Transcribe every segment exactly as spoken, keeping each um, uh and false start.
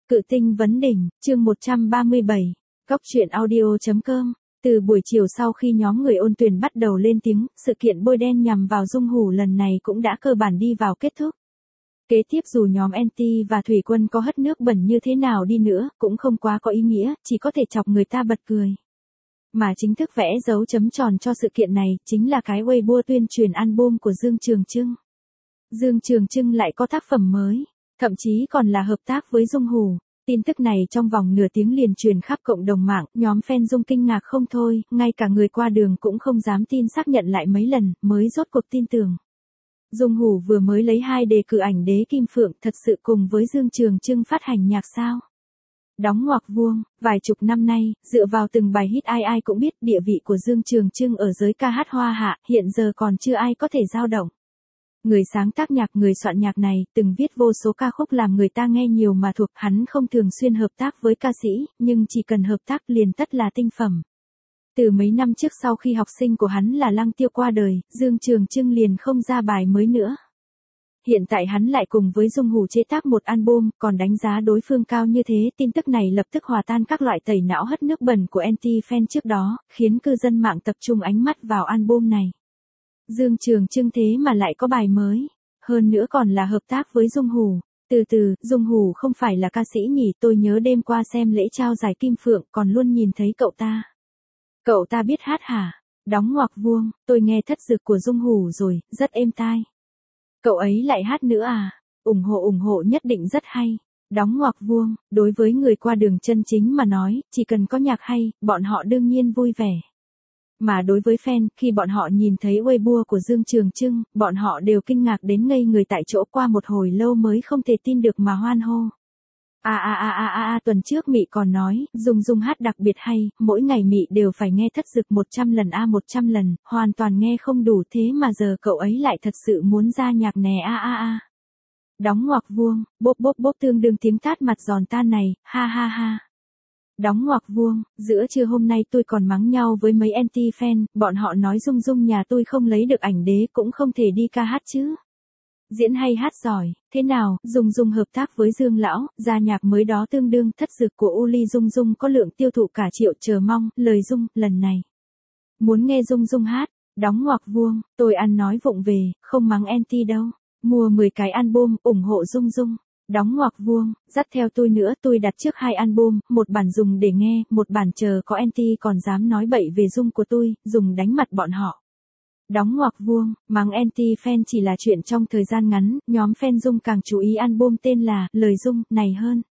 Cự tinh vấn đỉnh, chương một trăm ba mươi bảy, Góc truyện audio chấm com. Từ buổi chiều sau khi nhóm người ôn tuyển bắt đầu lên tiếng, sự kiện bôi đen nhằm vào Dung Hủ lần này cũng đã cơ bản đi vào kết thúc. Kế tiếp dù nhóm Anti và Thủy Quân có hất nước bẩn như thế nào đi nữa, cũng không quá có ý nghĩa, chỉ có thể chọc người ta bật cười. Mà chính thức vẽ dấu chấm tròn cho sự kiện này, chính là cái Weibo tuyên truyền album của Dương Trường Trưng. Dương Trường Trưng lại có tác phẩm mới, thậm chí còn là hợp tác với Dung Hủ. Tin tức này trong vòng nửa tiếng liền truyền khắp cộng đồng mạng, nhóm fan Dung kinh ngạc không thôi, ngay cả người qua đường cũng không dám tin, xác nhận lại mấy lần, mới rốt cuộc tin tưởng. Dung Hủ vừa mới lấy hai đề cử ảnh đế kim phượng, thật sự cùng với Dương Trường Trưng phát hành nhạc sao? Đóng ngoặc vuông, vài chục năm nay, dựa vào từng bài hit ai ai cũng biết địa vị của Dương Trường Trưng ở giới ca hát hoa hạ, hiện giờ còn chưa ai có thể dao động. Người sáng tác nhạc, người soạn nhạc này, từng viết vô số ca khúc làm người ta nghe nhiều mà thuộc, hắn không thường xuyên hợp tác với ca sĩ, nhưng chỉ cần hợp tác liền tất là tinh phẩm. Từ mấy năm trước sau khi học sinh của hắn là Lăng Tiêu qua đời, Dương Trường Trưng liền không ra bài mới nữa. Hiện tại hắn lại cùng với Dung Hủ chế tác một album, còn đánh giá đối phương cao như thế, tin tức này lập tức hòa tan các loại tẩy não hất nước bẩn của anti-fan trước đó, khiến cư dân mạng tập trung ánh mắt vào album này. Dương Trường Trưng thế mà lại có bài mới, hơn nữa còn là hợp tác với Dung Hủ. Từ từ, Dung Hủ không phải là ca sĩ nhỉ, tôi nhớ đêm qua xem lễ trao giải Kim Phượng còn luôn nhìn thấy cậu ta. Cậu ta biết hát hả? Đóng ngoặc vuông, tôi nghe thất dực của Dung Hủ rồi, rất êm tai. Cậu ấy lại hát nữa à? Ủng hộ ủng hộ, nhất định rất hay. Đóng ngoặc vuông, đối với người qua đường chân chính mà nói, chỉ cần có nhạc hay, bọn họ đương nhiên vui vẻ. Mà đối với fan, khi bọn họ nhìn thấy Weibo của Dương Trường Trưng, bọn họ đều kinh ngạc đến ngây người tại chỗ, qua một hồi lâu mới không thể tin được mà hoan hô. À à à à à à, tuần trước Mị còn nói, Dung Dung hát đặc biệt hay, mỗi ngày Mị đều phải nghe thất dực một trăm lần a à một trăm lần, hoàn toàn nghe không đủ, thế mà giờ cậu ấy lại thật sự muốn ra nhạc nè a a a. Đóng ngoặc vuông, bốp bốp bốp, tương đương tiếng tát mặt giòn tan này, ha ha ha. Đóng ngoặc vuông, giữa trưa hôm nay tôi còn mắng nhau với mấy anti-fan, bọn họ nói Dung Dung nhà tôi không lấy được ảnh đế cũng không thể đi ca hát chứ. Diễn hay hát giỏi, thế nào, Dung Dung hợp tác với Dương Lão, ra nhạc mới đó tương đương thất dực của Uli Dung Dung có lượng tiêu thụ cả triệu, chờ mong, lời Dung, lần này. Muốn nghe Dung Dung hát, đóng ngoặc vuông, tôi ăn nói vụng về, không mắng anti đâu. Mua mười cái album, ủng hộ Dung Dung. Đóng ngoặc vuông, dắt theo tôi nữa, tôi đặt trước hai album, một bản dùng để nghe, một bản chờ có anti còn dám nói bậy về Dung của tôi, dùng đánh mặt bọn họ. Đóng ngoặc vuông, mắng anti-fan chỉ là chuyện trong thời gian ngắn, nhóm fan Dung càng chú ý album tên là Lời Dung này hơn.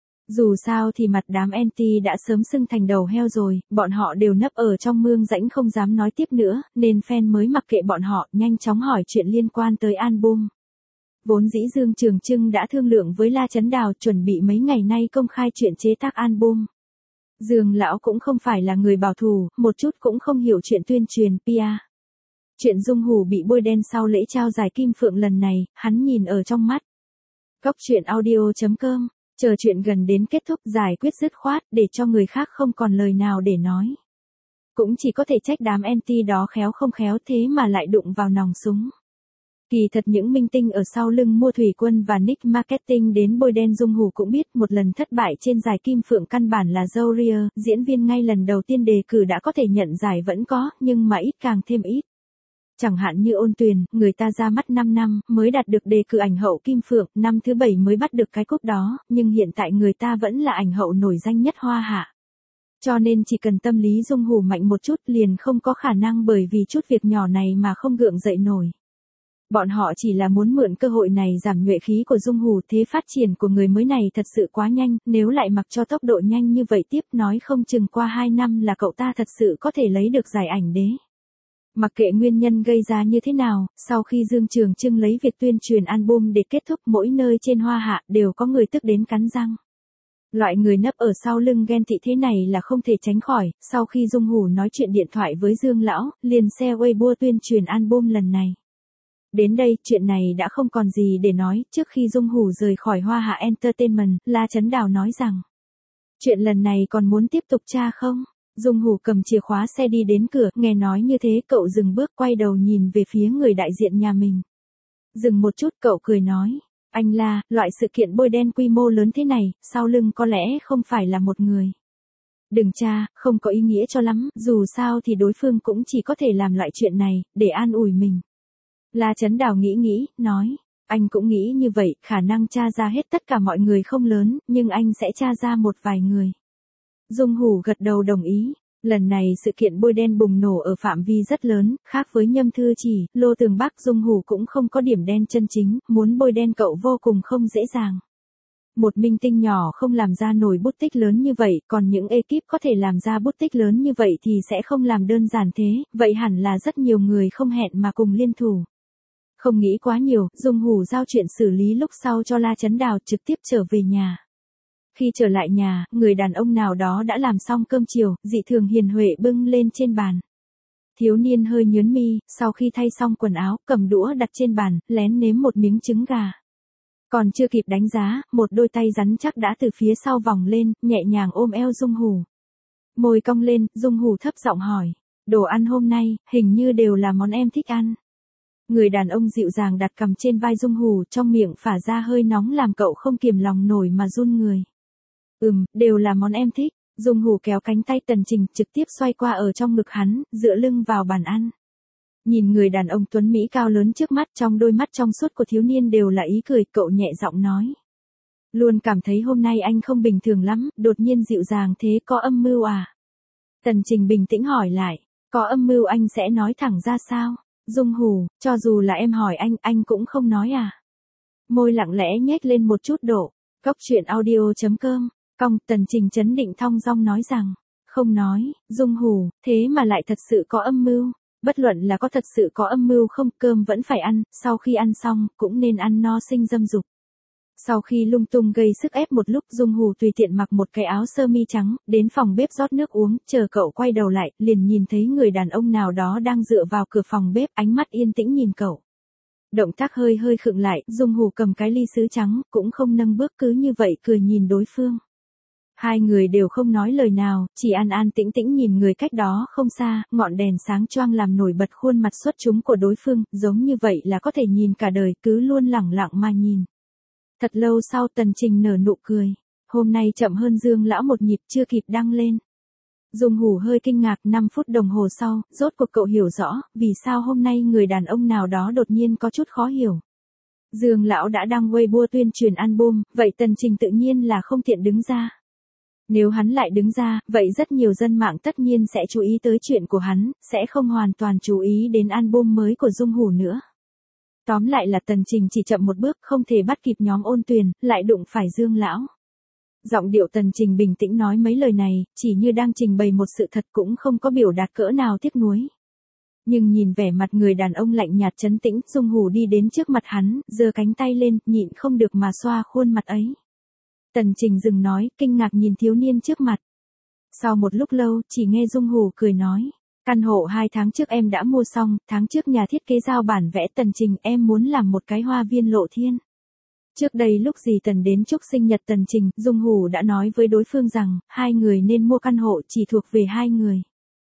Dù sao thì mặt đám anti đã sớm sưng thành đầu heo rồi, bọn họ đều nấp ở trong mương rãnh không dám nói tiếp nữa, nên fan mới mặc kệ bọn họ, nhanh chóng hỏi chuyện liên quan tới album. Vốn dĩ Dương Trường Trưng đã thương lượng với La Chấn Đào chuẩn bị mấy ngày nay công khai chuyện chế tác album. Dương Lão cũng không phải là người bảo thủ, một chút cũng không hiểu chuyện tuyên truyền pê e. Chuyện Dung Hủ bị bôi đen sau lễ trao giải Kim Phượng lần này, hắn nhìn ở trong mắt. Góc truyện audio chấm com, chờ chuyện gần đến kết thúc giải quyết dứt khoát để cho người khác không còn lời nào để nói. Cũng chỉ có thể trách đám anti đó khéo không khéo thế mà lại đụng vào nòng súng. Kỳ thật những minh tinh ở sau lưng mua Thủy Quân và Nick Marketing đến bôi đen Dung Hủ cũng biết một lần thất bại trên giải Kim Phượng căn bản là dâu ria, diễn viên ngay lần đầu tiên đề cử đã có thể nhận giải vẫn có, nhưng mà ít càng thêm ít. Chẳng hạn như Ôn Tuyền, người ta ra mắt năm năm, mới đạt được đề cử ảnh hậu Kim Phượng, năm thứ bảy mới bắt được cái cúp đó, nhưng hiện tại người ta vẫn là ảnh hậu nổi danh nhất hoa hạ. Cho nên chỉ cần tâm lý Dung Hủ mạnh một chút liền không có khả năng bởi vì chút việc nhỏ này mà không gượng dậy nổi. Bọn họ chỉ là muốn mượn cơ hội này giảm nhuệ khí của Dung Hủ, thế phát triển của người mới này thật sự quá nhanh, nếu lại mặc cho tốc độ nhanh như vậy tiếp nói không chừng qua hai năm là cậu ta thật sự có thể lấy được giải ảnh đế. Mặc kệ nguyên nhân gây ra như thế nào, sau khi Dương Trường Trưng lấy việc tuyên truyền album để kết thúc, mỗi nơi trên hoa hạ đều có người tức đến cắn răng. Loại người nấp ở sau lưng ghen tị thế này là không thể tránh khỏi, sau khi Dung Hủ nói chuyện điện thoại với Dương Lão, liền share Weibo tuyên truyền album lần này. Đến đây, chuyện này đã không còn gì để nói, trước khi Dung Hủ rời khỏi Hoa Hạ Entertainment, La Chấn Đào nói rằng, chuyện lần này còn muốn tiếp tục tra không? Dung Hủ cầm chìa khóa xe đi đến cửa, nghe nói như thế cậu dừng bước quay đầu nhìn về phía người đại diện nhà mình. Dừng một chút cậu cười nói, Anh là, loại sự kiện bôi đen quy mô lớn thế này, sau lưng có lẽ không phải là một người. Đừng cha, không có ý nghĩa cho lắm, dù sao thì đối phương cũng chỉ có thể làm loại chuyện này, để an ủi mình. La Chấn Đào nghĩ nghĩ, nói, anh cũng nghĩ như vậy, khả năng tra ra hết tất cả mọi người không lớn, nhưng anh sẽ tra ra một vài người. Dung Hủ gật đầu đồng ý. Lần này sự kiện bôi đen bùng nổ ở phạm vi rất lớn, khác với Nhâm Thư Chỉ, Lô Tường Bắc Dung Hủ cũng không có điểm đen chân chính, muốn bôi đen cậu vô cùng không dễ dàng. Một minh tinh nhỏ không làm ra nổi bút tích lớn như vậy, còn những ekip có thể làm ra bút tích lớn như vậy thì sẽ không làm đơn giản thế, vậy hẳn là rất nhiều người không hẹn mà cùng liên thủ. Không nghĩ quá nhiều, Dung Hủ giao chuyện xử lý lúc sau cho La Chấn Đào trực tiếp trở về nhà. Khi trở lại nhà, người đàn ông nào đó đã làm xong cơm chiều, dị thường hiền huệ bưng lên trên bàn. Thiếu niên hơi nhớn mi, sau khi thay xong quần áo, cầm đũa đặt trên bàn, lén nếm một miếng trứng gà. Còn chưa kịp đánh giá, một đôi tay rắn chắc đã từ phía sau vòng lên, nhẹ nhàng ôm eo Dung Hủ. Môi cong lên, Dung Hủ thấp giọng hỏi, đồ ăn hôm nay, hình như đều là món em thích ăn. Người đàn ông dịu dàng đặt cằm trên vai Dung Hủ, trong miệng phả ra hơi nóng làm cậu không kiềm lòng nổi mà run người. Ừm, đều là món em thích. Dung Hủ kéo cánh tay Tần Trình trực tiếp xoay qua ở trong ngực hắn, dựa lưng vào bàn ăn. Nhìn người đàn ông tuấn Mỹ cao lớn trước mắt, trong đôi mắt trong suốt của thiếu niên đều là ý cười, cậu nhẹ giọng nói. Luôn cảm thấy hôm nay anh không bình thường lắm, đột nhiên dịu dàng thế, có âm mưu à? Tần Trình bình tĩnh hỏi lại, có âm mưu anh sẽ nói thẳng ra sao? Dung Hủ, cho dù là em hỏi anh, anh cũng không nói à? Môi lặng lẽ nhếch lên một chút độ. Cóc truyện audio chấm com. Cong, Tần Trình chấn định thong dong nói rằng, không nói. Dung Hủ, thế mà lại thật sự có âm mưu. Bất luận là có thật sự có âm mưu không, cơm vẫn phải ăn, sau khi ăn xong, cũng nên ăn no sinh dâm dục. Sau khi lung tung gây sức ép một lúc, Dung Hủ tùy tiện mặc một cái áo sơ mi trắng, đến phòng bếp rót nước uống, chờ cậu quay đầu lại, liền nhìn thấy người đàn ông nào đó đang dựa vào cửa phòng bếp, ánh mắt yên tĩnh nhìn cậu. Động tác hơi hơi khựng lại, Dung Hủ cầm cái ly sứ trắng, cũng không nâng bước cứ như vậy cười nhìn đối phương. Hai người đều không nói lời nào, chỉ an an tĩnh tĩnh nhìn người cách đó không xa, ngọn đèn sáng choang làm nổi bật khuôn mặt xuất chúng của đối phương, giống như vậy là có thể nhìn cả đời, cứ luôn lẳng lặng mà nhìn. Thật lâu sau Tần Trình nở nụ cười. Hôm nay chậm hơn Dương lão một nhịp, chưa kịp đăng lên. Dung Hủ hơi kinh ngạc, năm phút đồng hồ sau, rốt cuộc cậu hiểu rõ, vì sao hôm nay người đàn ông nào đó đột nhiên có chút khó hiểu. Dương lão đã đăng Weibo tuyên truyền album, vậy Tần Trình tự nhiên là không tiện đứng ra. Nếu hắn lại đứng ra, vậy rất nhiều dân mạng tất nhiên sẽ chú ý tới chuyện của hắn, sẽ không hoàn toàn chú ý đến album mới của Dung Hủ nữa. Tóm lại là Tần Trình chỉ chậm một bước, không thể bắt kịp nhóm Ôn Tuyền, lại đụng phải Dương lão. Giọng điệu Tần Trình bình tĩnh nói mấy lời này, chỉ như đang trình bày một sự thật, cũng không có biểu đạt cỡ nào tiếc nuối. Nhưng nhìn vẻ mặt người đàn ông lạnh nhạt trấn tĩnh, Dung Hủ đi đến trước mặt hắn, giơ cánh tay lên, nhịn không được mà xoa khuôn mặt ấy. Tần Trình dừng nói, kinh ngạc nhìn thiếu niên trước mặt. Sau một lúc lâu, chỉ nghe Dung Hủ cười nói. Căn hộ hai tháng trước em đã mua xong, tháng trước nhà thiết kế giao bản vẽ. Tần Trình, em muốn làm một cái hoa viên lộ thiên. Trước đây lúc dì Tần đến chúc sinh nhật Tần Trình, Dung Hủ đã nói với đối phương rằng, hai người nên mua căn hộ chỉ thuộc về hai người.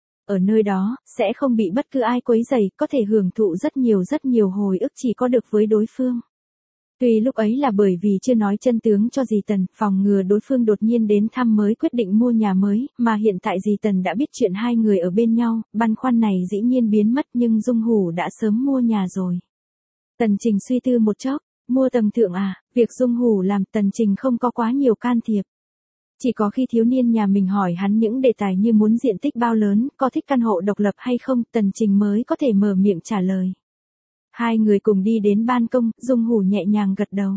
Ở nơi đó, sẽ không bị bất cứ ai quấy rầy, có thể hưởng thụ rất nhiều rất nhiều hồi ức chỉ có được với đối phương. Tuy lúc ấy là bởi vì chưa nói chân tướng cho dì Tần, phòng ngừa đối phương đột nhiên đến thăm mới quyết định mua nhà mới, mà hiện tại dì Tần đã biết chuyện hai người ở bên nhau, băn khoăn này dĩ nhiên biến mất, nhưng Dung Hủ đã sớm mua nhà rồi. Tần Trình suy tư một chốc, mua tầng thượng à, việc Dung Hủ làm Tần Trình không có quá nhiều can thiệp. Chỉ có khi thiếu niên nhà mình hỏi hắn những đề tài như muốn diện tích bao lớn, có thích căn hộ độc lập hay không, Tần Trình mới có thể mở miệng trả lời. Hai người cùng đi đến ban công, Dung Hủ nhẹ nhàng gật đầu.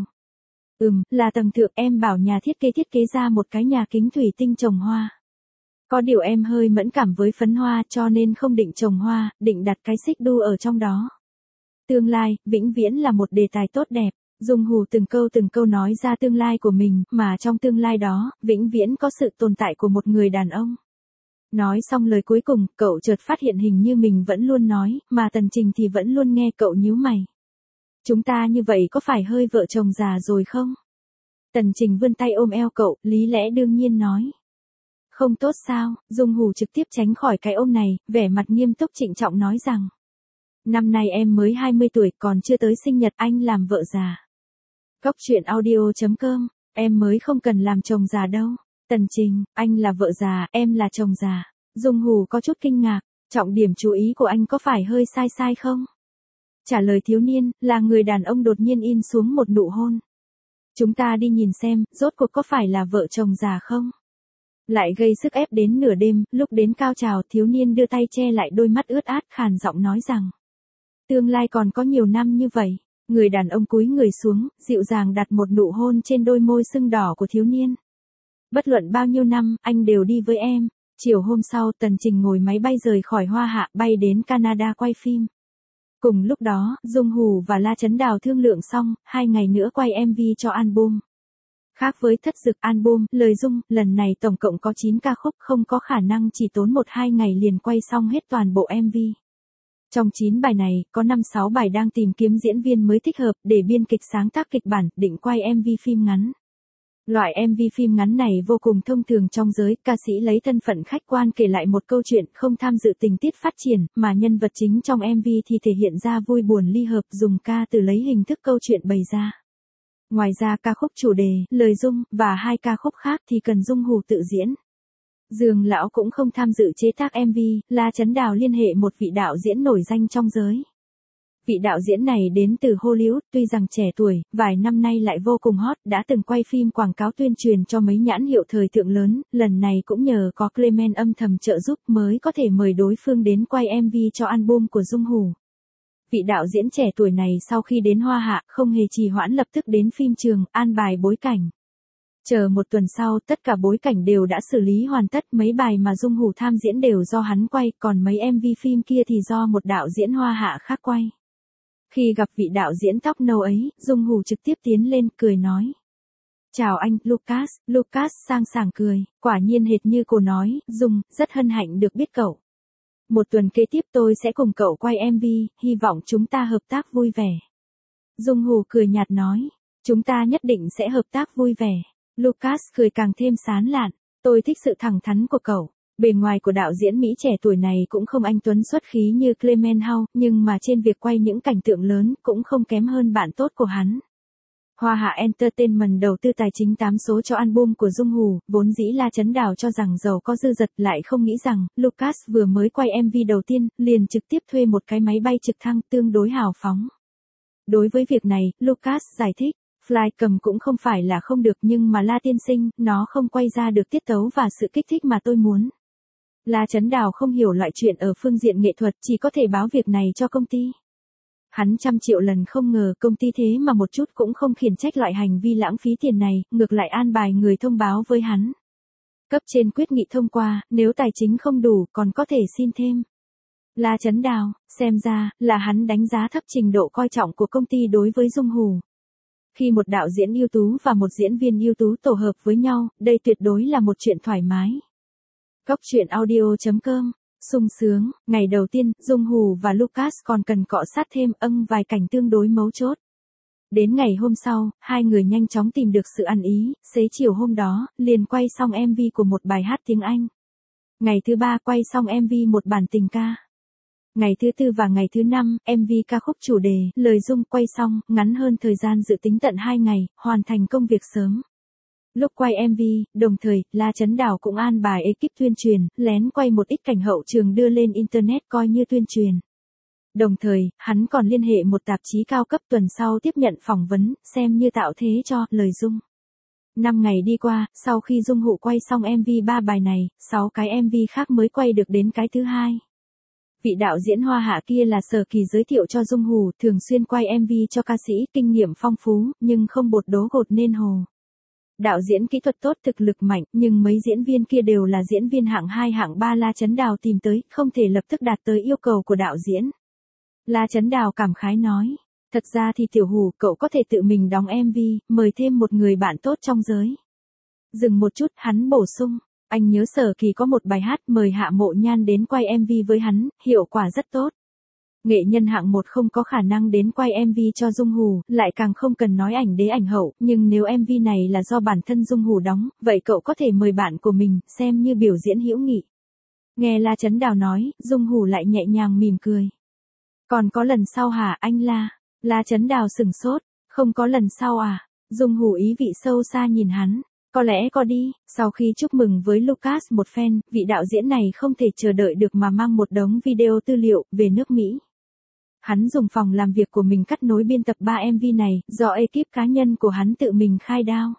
Ừm, là tầng thượng, em bảo nhà thiết kế thiết kế ra một cái nhà kính thủy tinh trồng hoa. Có điều em hơi mẫn cảm với phấn hoa cho nên không định trồng hoa, định đặt cái xích đu ở trong đó. Tương lai, vĩnh viễn là một đề tài tốt đẹp. Dung Hủ từng câu từng câu nói ra tương lai của mình, mà trong tương lai đó, vĩnh viễn có sự tồn tại của một người đàn ông. Nói xong lời cuối cùng, cậu chợt phát hiện hình như mình vẫn luôn nói, mà Tần Trình thì vẫn luôn nghe. Cậu nhíu mày. Chúng ta như vậy có phải hơi vợ chồng già rồi không? Tần Trình vươn tay ôm eo cậu, lý lẽ đương nhiên nói. Không tốt sao? Dung Hủ trực tiếp tránh khỏi cái ôm này, vẻ mặt nghiêm túc trịnh trọng nói rằng. Năm nay em mới hai mươi tuổi, còn chưa tới sinh nhật, anh làm vợ già. Cóc truyện audio chấm com, em mới không cần làm chồng già đâu. Tần Trình, anh là vợ già, em là chồng già. Dung Hù có chút kinh ngạc, trọng điểm chú ý của anh có phải hơi sai sai không? Trả lời thiếu niên, là người đàn ông đột nhiên in xuống một nụ hôn. Chúng ta đi nhìn xem, rốt cuộc có phải là vợ chồng già không? Lại gây sức ép đến nửa đêm, lúc đến cao trào thiếu niên đưa tay che lại đôi mắt ướt át khàn giọng nói rằng. Tương lai còn có nhiều năm như vậy. Người đàn ông cúi người xuống, dịu dàng đặt một nụ hôn trên đôi môi sưng đỏ của thiếu niên. Bất luận bao nhiêu năm, anh đều đi với em. Chiều hôm sau, Tần Trình ngồi máy bay rời khỏi Hoa Hạ, bay đến Canada quay phim. Cùng lúc đó, Dung Hù và La Chấn Đào thương lượng xong, hai ngày nữa quay em vê cho album. Khác với Thất Dực album, lời Dung, lần này tổng cộng có chín ca khúc, không có khả năng chỉ tốn một hai ngày liền quay xong hết toàn bộ em vê. Trong chín bài này, có năm sáu bài đang tìm kiếm diễn viên mới thích hợp để biên kịch sáng tác kịch bản, định quay em vê phim ngắn. Loại em vê phim ngắn này vô cùng thông thường trong giới, ca sĩ lấy thân phận khách quan kể lại một câu chuyện, không tham dự tình tiết phát triển, mà nhân vật chính trong em vê thì thể hiện ra vui buồn ly hợp, dùng ca từ lấy hình thức câu chuyện bày ra. Ngoài ra ca khúc chủ đề, lời Dung, và hai ca khúc khác thì cần Dung Hù tự diễn. Dương Lão cũng không tham dự chế tác em vê, La Chấn Đào liên hệ một vị đạo diễn nổi danh trong giới. Vị đạo diễn này đến từ Hollywood, tuy rằng trẻ tuổi, vài năm nay lại vô cùng hot, đã từng quay phim quảng cáo tuyên truyền cho mấy nhãn hiệu thời thượng lớn, lần này cũng nhờ có Clement âm thầm trợ giúp mới có thể mời đối phương đến quay em vê cho album của Dung Hù. Vị đạo diễn trẻ tuổi này sau khi đến Hoa Hạ, không hề trì hoãn lập tức đến phim trường, an bài bối cảnh. Chờ một tuần sau, tất cả bối cảnh đều đã xử lý hoàn tất, mấy bài mà Dung Hù tham diễn đều do hắn quay, còn mấy em vê phim kia thì do một đạo diễn Hoa Hạ khác quay. Khi gặp vị đạo diễn tóc nâu ấy, Dung Hù trực tiếp tiến lên, cười nói. Chào anh, Lucas. Lucas sang sảng cười, quả nhiên hệt như cô nói, Dung, rất hân hạnh được biết cậu. Một tuần kế tiếp tôi sẽ cùng cậu quay em vê, hy vọng chúng ta hợp tác vui vẻ. Dung Hù cười nhạt nói, chúng ta nhất định sẽ hợp tác vui vẻ. Lucas cười càng thêm sán lạn, tôi thích sự thẳng thắn của cậu. Bề ngoài của đạo diễn Mỹ trẻ tuổi này cũng không anh tuấn xuất khí như Clement Howe, nhưng mà trên việc quay những cảnh tượng lớn cũng không kém hơn bạn tốt của hắn. Hoa Hạ Entertainment đầu tư tài chính tám số cho album của Dung Hù, vốn dĩ La Chấn Đào cho rằng giàu có dư dật, lại không nghĩ rằng, Lucas vừa mới quay em vê đầu tiên, liền trực tiếp thuê một cái máy bay trực thăng tương đối hào phóng. Đối với việc này, Lucas giải thích. Flycam cũng không phải là không được nhưng mà La tiên sinh, nó không quay ra được tiết tấu và sự kích thích mà tôi muốn. La Chấn Đào không hiểu loại chuyện ở phương diện nghệ thuật, chỉ có thể báo việc này cho công ty. Hắn trăm triệu lần không ngờ công ty thế mà một chút cũng không khiển trách loại hành vi lãng phí tiền này, ngược lại an bài người thông báo với hắn. Cấp trên quyết nghị thông qua, nếu tài chính không đủ còn có thể xin thêm. La Chấn Đào, xem ra, là hắn đánh giá thấp trình độ coi trọng của công ty đối với Dung Hù. Khi một đạo diễn ưu tú và một diễn viên ưu tú tổ hợp với nhau, đây tuyệt đối là một chuyện thoải mái. Cóc truyện audio chấm com, sung sướng, ngày đầu tiên, Dung Hù và Lucas còn cần cọ sát thêm âng vài cảnh tương đối mấu chốt. Đến ngày hôm sau, hai người nhanh chóng tìm được sự ăn ý, xế chiều hôm đó, liền quay xong em vê của một bài hát tiếng Anh. Ngày thứ ba quay xong em vê một bản tình ca. Ngày thứ tư và ngày thứ năm, em vê ca khúc chủ đề, lời Dung quay xong, ngắn hơn thời gian dự tính tận hai ngày, hoàn thành công việc sớm. Lúc quay em vê, đồng thời, La Chấn Đào cũng an bài ekip tuyên truyền, lén quay một ít cảnh hậu trường đưa lên Internet coi như tuyên truyền. Đồng thời, hắn còn liên hệ một tạp chí cao cấp tuần sau tiếp nhận phỏng vấn, xem như tạo thế cho lời Dung. Năm ngày đi qua, sau khi Dung Hù quay xong em vê ba bài này, sáu cái em vê khác mới quay được đến cái thứ hai. Vị đạo diễn Hoa Hạ kia là Sở Kỳ giới thiệu cho Dung Hù, thường xuyên quay em vê cho ca sĩ, kinh nghiệm phong phú, nhưng không bột đố gột nên hồ. Đạo diễn kỹ thuật tốt, thực lực mạnh, nhưng mấy diễn viên kia đều là diễn viên hạng hai hạng ba La Chấn Đào tìm tới, không thể lập tức đạt tới yêu cầu của đạo diễn. La Chấn Đào cảm khái nói, thật ra thì Tiểu Hù, cậu có thể tự mình đóng em vê, mời thêm một người bạn tốt trong giới. Dừng một chút, hắn bổ sung, anh nhớ Sở Kỳ có một bài hát mời Hạ Mộ Nhan đến quay em vê với hắn, hiệu quả rất tốt. Nghệ nhân hạng một không có khả năng đến quay em vê cho Dung Hù, lại càng không cần nói ảnh đế ảnh hậu, nhưng nếu em vê này là do bản thân Dung Hù đóng, vậy cậu có thể mời bạn của mình, xem như biểu diễn hữu nghị. Nghe La Chấn Đào nói, Dung Hù lại nhẹ nhàng mỉm cười. Còn có lần sau hả anh La? La Chấn Đào sửng sốt, không có lần sau à? Dung Hủ ý vị sâu xa nhìn hắn. Có lẽ có đi, sau khi chúc mừng với Lucas một phen, vị đạo diễn này không thể chờ đợi được mà mang một đống video tư liệu về nước Mỹ. Hắn dùng phòng làm việc của mình cắt nối biên tập ba em vê này, do ekip cá nhân của hắn tự mình khai đao.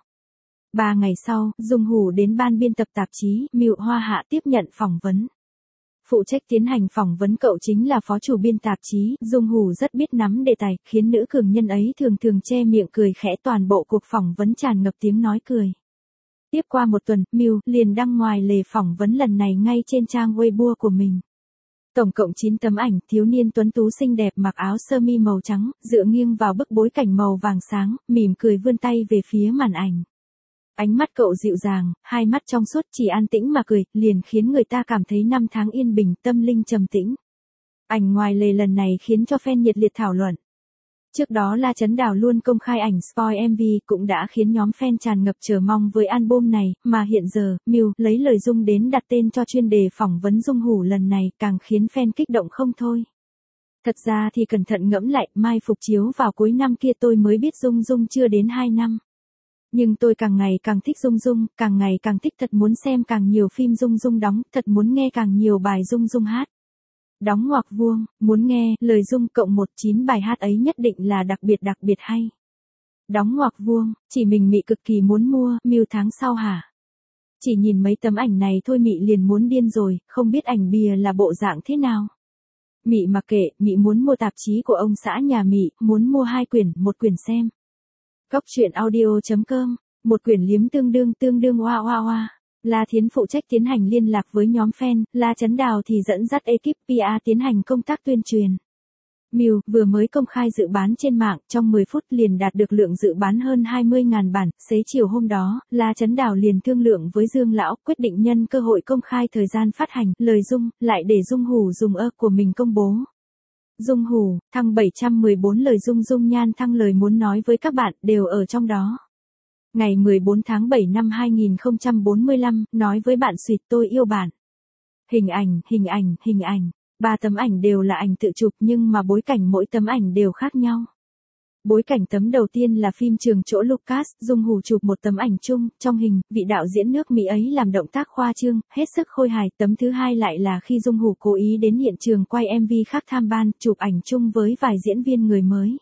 Ba ngày sau, Dung Hủ đến ban biên tập tạp chí Mưu Hoa Hạ tiếp nhận phỏng vấn. Phụ trách tiến hành phỏng vấn cậu chính là phó chủ biên tạp chí, Dung Hủ rất biết nắm đề tài, khiến nữ cường nhân ấy thường thường che miệng cười khẽ, toàn bộ cuộc phỏng vấn tràn ngập tiếng nói cười. Tiếp qua một tuần, Mưu liền đăng ngoài lề phỏng vấn lần này ngay trên trang Weibo của mình. Tổng cộng chín tấm ảnh, thiếu niên tuấn tú xinh đẹp mặc áo sơ mi màu trắng, dựa nghiêng vào bức bối cảnh màu vàng sáng, mỉm cười vươn tay về phía màn ảnh. Ánh mắt cậu dịu dàng, hai mắt trong suốt, chỉ an tĩnh mà cười, liền khiến người ta cảm thấy năm tháng yên bình, tâm linh trầm tĩnh. Ảnh ngoài lề lần này khiến cho fan nhiệt liệt thảo luận. Trước đó La Chấn Đào luôn công khai ảnh spoil em vê, cũng đã khiến nhóm fan tràn ngập chờ mong với album này, mà hiện giờ, Mưu lấy lời Dung đến đặt tên cho chuyên đề phỏng vấn Dung Hủ lần này, càng khiến fan kích động không thôi. Thật ra thì cẩn thận ngẫm lại, Mai Phục chiếu vào cuối năm kia tôi mới biết Dung Dung chưa đến hai năm. Nhưng tôi càng ngày càng thích Dung Dung, càng ngày càng thích, thật muốn xem càng nhiều phim Dung Dung đóng, thật muốn nghe càng nhiều bài Dung Dung hát. Đóng ngoặc vuông, muốn nghe lời Dung cộng một chín bài hát ấy nhất định là đặc biệt đặc biệt hay. Đóng ngoặc vuông, chỉ mình Mị cực kỳ muốn mua, Mưu tháng sau hả? Chỉ nhìn mấy tấm ảnh này thôi Mị liền muốn điên rồi, không biết ảnh bìa là bộ dạng thế nào. Mị mặc kệ, Mị muốn mua tạp chí của ông xã nhà Mị, muốn mua hai quyển, một quyển xem. Cóc truyện audio chấm com, một quyển liếm tương đương tương đương oa oa oa. La Thiến phụ trách tiến hành liên lạc với nhóm fan, La Chấn Đào thì dẫn dắt ekip pê e tiến hành công tác tuyên truyền. Mưu vừa mới công khai dự bán trên mạng, trong mười phút liền đạt được lượng dự bán hơn hai mươi nghìn bản, xế chiều hôm đó, La Chấn Đào liền thương lượng với Dương Lão, quyết định nhân cơ hội công khai thời gian phát hành, lời Dung, lại để Dung Hủ dùng ơ của mình công bố. Dung Hủ, thăng bảy trăm mười bốn lời Dung Dung Nhan thăng lời muốn nói với các bạn, đều ở trong đó. Ngày mười bốn tháng bảy năm hai nghìn không trăm bốn mươi lăm, nói với bạn suyệt tôi yêu bạn. Hình ảnh, hình ảnh, hình ảnh. Ba tấm ảnh đều là ảnh tự chụp nhưng mà bối cảnh mỗi tấm ảnh đều khác nhau. Bối cảnh tấm đầu tiên là phim trường chỗ Lucas, Dung Hủ chụp một tấm ảnh chung, trong hình, vị đạo diễn nước Mỹ ấy làm động tác khoa trương, hết sức khôi hài. Tấm thứ hai lại là khi Dung Hủ cố ý đến hiện trường quay em vê khác tham ban, chụp ảnh chung với vài diễn viên người mới.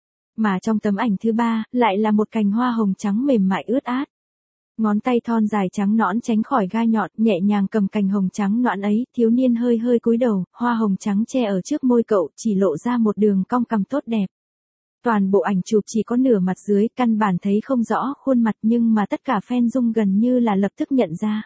Mà trong tấm ảnh thứ ba, lại là một cành hoa hồng trắng mềm mại ướt át. Ngón tay thon dài trắng nõn tránh khỏi gai nhọn, nhẹ nhàng cầm cành hồng trắng nõn ấy, thiếu niên hơi hơi cúi đầu, hoa hồng trắng che ở trước môi cậu, chỉ lộ ra một đường cong cằm tốt đẹp. Toàn bộ ảnh chụp chỉ có nửa mặt dưới, căn bản thấy không rõ khuôn mặt nhưng mà tất cả fan Dung gần như là lập tức nhận ra.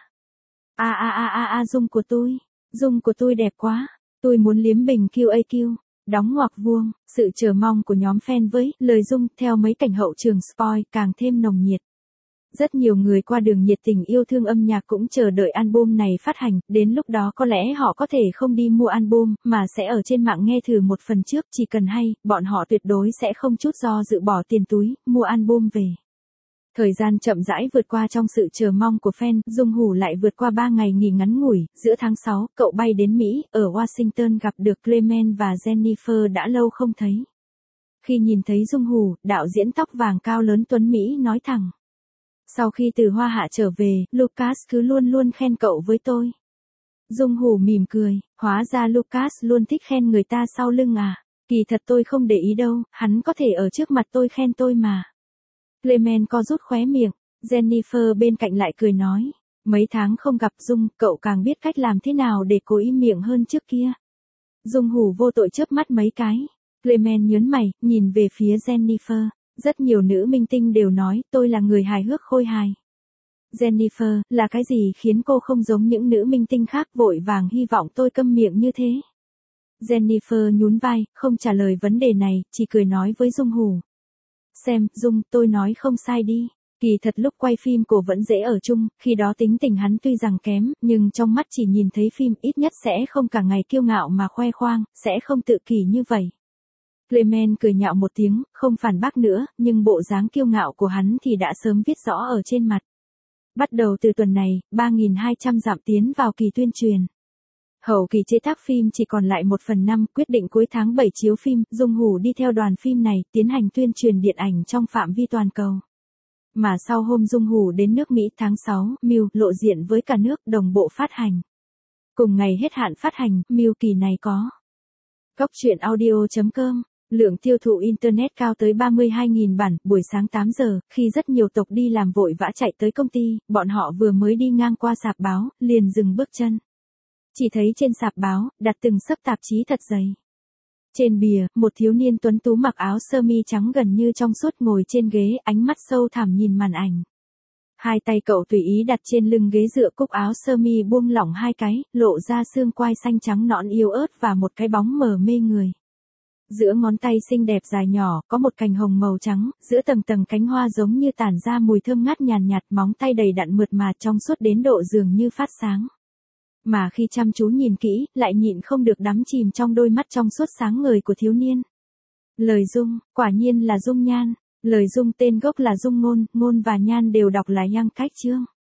A a a a a Dung của tôi, Dung của tôi đẹp quá, tôi muốn liếm bình quy a quy. Đóng ngoặc vuông, sự chờ mong của nhóm fan với lời Dung theo mấy cảnh hậu trường spoil càng thêm nồng nhiệt. Rất nhiều người qua đường nhiệt tình yêu thương âm nhạc cũng chờ đợi album này phát hành, đến lúc đó có lẽ họ có thể không đi mua album, mà sẽ ở trên mạng nghe thử một phần trước, chỉ cần hay, bọn họ tuyệt đối sẽ không chút do dự bỏ tiền túi, mua album về. Thời gian chậm rãi vượt qua trong sự chờ mong của fan, Dung Hủ lại vượt qua ba ngày nghỉ ngắn ngủi, giữa tháng sáu, cậu bay đến Mỹ, ở Washington gặp được Clement và Jennifer đã lâu không thấy. Khi nhìn thấy Dung Hủ, đạo diễn tóc vàng cao lớn tuấn Mỹ nói thẳng. Sau khi từ Hoa Hạ trở về, Lucas cứ luôn luôn khen cậu với tôi. Dung Hủ mỉm cười, hóa ra Lucas luôn thích khen người ta sau lưng à, kỳ thật tôi không để ý đâu, hắn có thể ở trước mặt tôi khen tôi mà. Clement co rút khóe miệng, Jennifer bên cạnh lại cười nói, mấy tháng không gặp Dung, cậu càng biết cách làm thế nào để cố im miệng hơn trước kia. Dung Hủ vô tội chớp mắt mấy cái, Clement nhớn mày, nhìn về phía Jennifer. Rất nhiều nữ minh tinh đều nói tôi là người hài hước khôi hài. Jennifer, là cái gì khiến cô không giống những nữ minh tinh khác vội vàng hy vọng tôi câm miệng như thế? Jennifer nhún vai, không trả lời vấn đề này, chỉ cười nói với Dung Hủ. Xem, Dung, tôi nói không sai đi. Kỳ thật lúc quay phim cô vẫn dễ ở chung, khi đó tính tình hắn tuy rằng kém, nhưng trong mắt chỉ nhìn thấy phim ít nhất sẽ không cả ngày kiêu ngạo mà khoe khoang, sẽ không tự kỷ như vậy. Clement cười nhạo một tiếng, không phản bác nữa, nhưng bộ dáng kiêu ngạo của hắn thì đã sớm viết rõ ở trên mặt. Bắt đầu từ tuần này, ba nghìn hai trăm dặm tiến vào kỳ tuyên truyền. Hậu kỳ chế tác phim chỉ còn lại một phần năm, quyết định cuối tháng bảy chiếu phim, Dung Hủ đi theo đoàn phim này, tiến hành tuyên truyền điện ảnh trong phạm vi toàn cầu. Mà sau hôm Dung Hủ đến nước Mỹ tháng sáu, Miu lộ diện với cả nước đồng bộ phát hành. Cùng ngày hết hạn phát hành, Miu kỳ này có. Cóc truyện audio chấm com, lượng tiêu thụ Internet cao tới ba mươi hai nghìn bản, buổi sáng tám giờ, khi rất nhiều tộc đi làm vội vã chạy tới công ty, bọn họ vừa mới đi ngang qua sạp báo, liền dừng bước chân. Chỉ thấy trên sạp báo, đặt từng xấp tạp chí thật dày. Trên bìa, một thiếu niên tuấn tú mặc áo sơ mi trắng gần như trong suốt ngồi trên ghế, ánh mắt sâu thẳm nhìn màn ảnh. Hai tay cậu tùy ý đặt trên lưng ghế dựa, cúc áo sơ mi buông lỏng hai cái, lộ ra xương quai xanh trắng nõn yếu ớt và một cái bóng mờ mê người. Giữa ngón tay xinh đẹp dài nhỏ, có một cành hồng màu trắng, giữa tầng tầng cánh hoa giống như tản ra mùi thơm ngát nhàn nhạt, móng tay đầy đặn mượt mà trong suốt đến độ dường như phát sáng. Mà khi chăm chú nhìn kỹ, lại nhịn không được đắm chìm trong đôi mắt trong suốt sáng ngời của thiếu niên. Lời Dung, quả nhiên là Dung Nhan. Lời Dung tên gốc là Dung Ngôn, Ngôn và Nhan đều đọc là Yang Cách Trương.